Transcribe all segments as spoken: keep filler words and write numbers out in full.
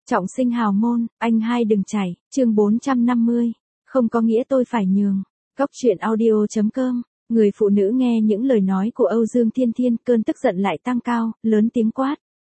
Trọng sinh hào môn, anh hai đừng chảy, chương bốn trăm năm mươi. Không có nghĩa tôi phải nhường. Góc truyện audio.com. Người phụ nữ nghe những lời nói của Âu Dương Thiên Thiên, cơn tức giận lại tăng cao, lớn tiếng quát.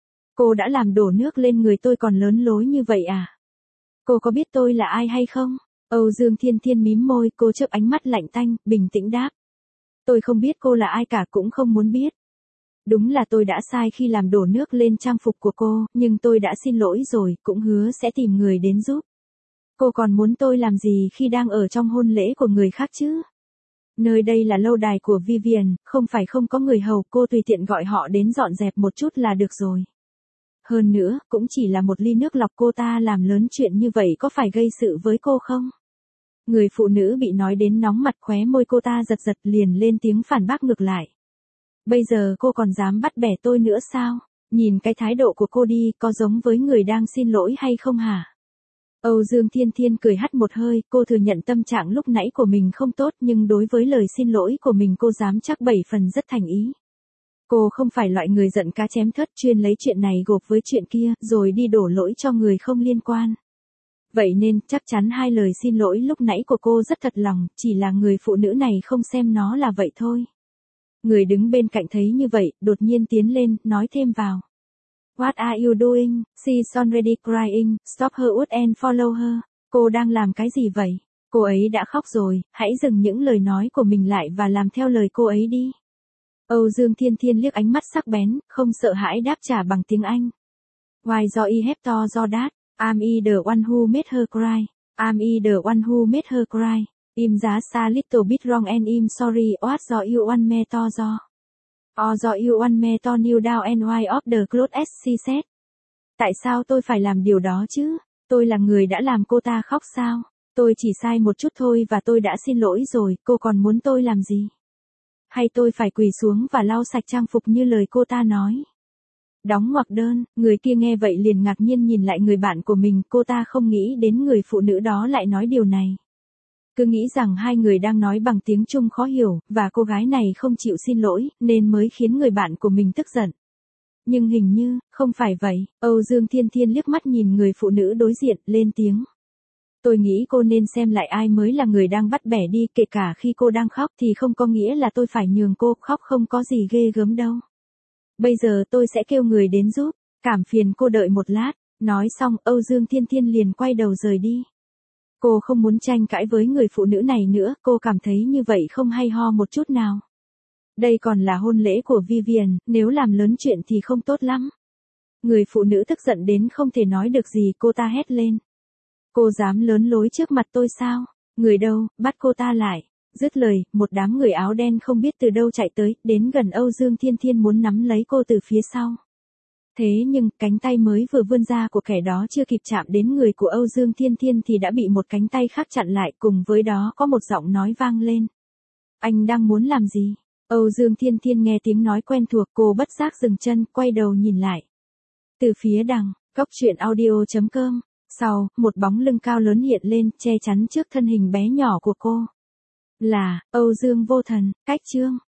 Cô đã làm đổ nước lên người tôi còn lớn lối như vậy à? Cô có biết tôi là ai hay không? Âu Dương Thiên Thiên mím môi, cô chớp ánh mắt lạnh tanh, bình tĩnh đáp. Tôi không biết cô là ai cả, cũng không muốn biết. Đúng là tôi đã sai khi làm đổ nước lên trang phục của cô, nhưng tôi đã xin lỗi rồi, cũng hứa sẽ tìm người đến giúp. Cô còn muốn tôi làm gì khi đang ở trong hôn lễ của người khác chứ? Nơi đây là lâu đài của Vivian, không phải không có người hầu, cô tùy tiện gọi họ đến dọn dẹp một chút là được rồi. Hơn nữa, cũng chỉ là một ly nước lọc, cô ta làm lớn chuyện như vậy có phải gây sự với cô không? Người phụ nữ bị nói đến nóng mặt, khóe môi cô ta giật giật, liền lên tiếng phản bác ngược lại. Bây giờ cô còn dám bắt bẻ tôi nữa sao? Nhìn cái thái độ của cô đi, có giống với người đang xin lỗi hay không hả? Âu Dương Thiên Thiên cười hắt một hơi, cô thừa nhận tâm trạng lúc nãy của mình không tốt, nhưng đối với lời xin lỗi của mình cô dám chắc bảy phần rất thành ý. Cô không phải loại người giận cá chém thớt, chuyên lấy chuyện này gộp với chuyện kia, rồi đi đổ lỗi cho người không liên quan. Vậy nên, chắc chắn hai lời xin lỗi lúc nãy của cô rất thật lòng, chỉ là người phụ nữ này không xem nó là vậy thôi. Người đứng bên cạnh thấy như vậy, đột nhiên tiến lên, nói thêm vào. What are you doing? She's already crying, stop her wood and follow her. Cô đang làm cái gì vậy? Cô ấy đã khóc rồi, hãy dừng những lời nói của mình lại và làm theo lời cô ấy đi. Âu Dương Thiên Thiên liếc ánh mắt sắc bén, không sợ hãi đáp trả bằng tiếng Anh. Why do I have to do that? I'm I the one who made her cry. I'm I the one who made her cry. I'm just a little bit wrong and I'm sorry. What do you want me to do? Or do you want me to kneel down and wipe off the clothes, she said. Tại sao tôi phải làm điều đó chứ? Tôi là người đã làm cô ta khóc sao? Tôi chỉ sai một chút thôi và tôi đã xin lỗi rồi, cô còn muốn tôi làm gì? Hay tôi phải quỳ xuống và lau sạch trang phục như lời cô ta nói? Đóng ngoặc đơn, người kia nghe vậy liền ngạc nhiên nhìn lại người bạn của mình, cô ta không nghĩ đến người phụ nữ đó lại nói điều này. Cứ nghĩ rằng hai người đang nói bằng tiếng Trung khó hiểu, và cô gái này không chịu xin lỗi, nên mới khiến người bạn của mình tức giận. Nhưng hình như, không phải vậy, Âu Dương Thiên Thiên liếc mắt nhìn người phụ nữ đối diện, lên tiếng. Tôi nghĩ cô nên xem lại ai mới là người đang bắt bẻ đi, kể cả khi cô đang khóc thì không có nghĩa là tôi phải nhường cô, khóc không có gì ghê gớm đâu. Bây giờ tôi sẽ kêu người đến giúp, cảm phiền cô đợi một lát. Nói xong, Âu Dương Thiên Thiên liền quay đầu rời đi. Cô không muốn tranh cãi với người phụ nữ này nữa, cô cảm thấy như vậy không hay ho một chút nào. Đây còn là hôn lễ của Vivian, nếu làm lớn chuyện thì không tốt lắm. Người phụ nữ tức giận đến không thể nói được gì, cô ta hét lên. Cô dám lớn lối trước mặt tôi sao? Người đâu, bắt cô ta lại. Dứt lời, một đám người áo đen không biết từ đâu chạy tới, đến gần Âu Dương Thiên Thiên muốn nắm lấy cô từ phía sau. Thế nhưng, cánh tay mới vừa vươn ra của kẻ đó chưa kịp chạm đến người của Âu Dương Thiên Thiên thì đã bị một cánh tay khác chặn lại, cùng với đó có một giọng nói vang lên. Anh đang muốn làm gì? Âu Dương Thiên Thiên nghe tiếng nói quen thuộc, cô bất giác dừng chân, quay đầu nhìn lại. Từ phía đằng, góc truyện audio.com, sau, một bóng lưng cao lớn hiện lên, che chắn trước thân hình bé nhỏ của cô. Là, Âu Dương Vô Thần, cách chương.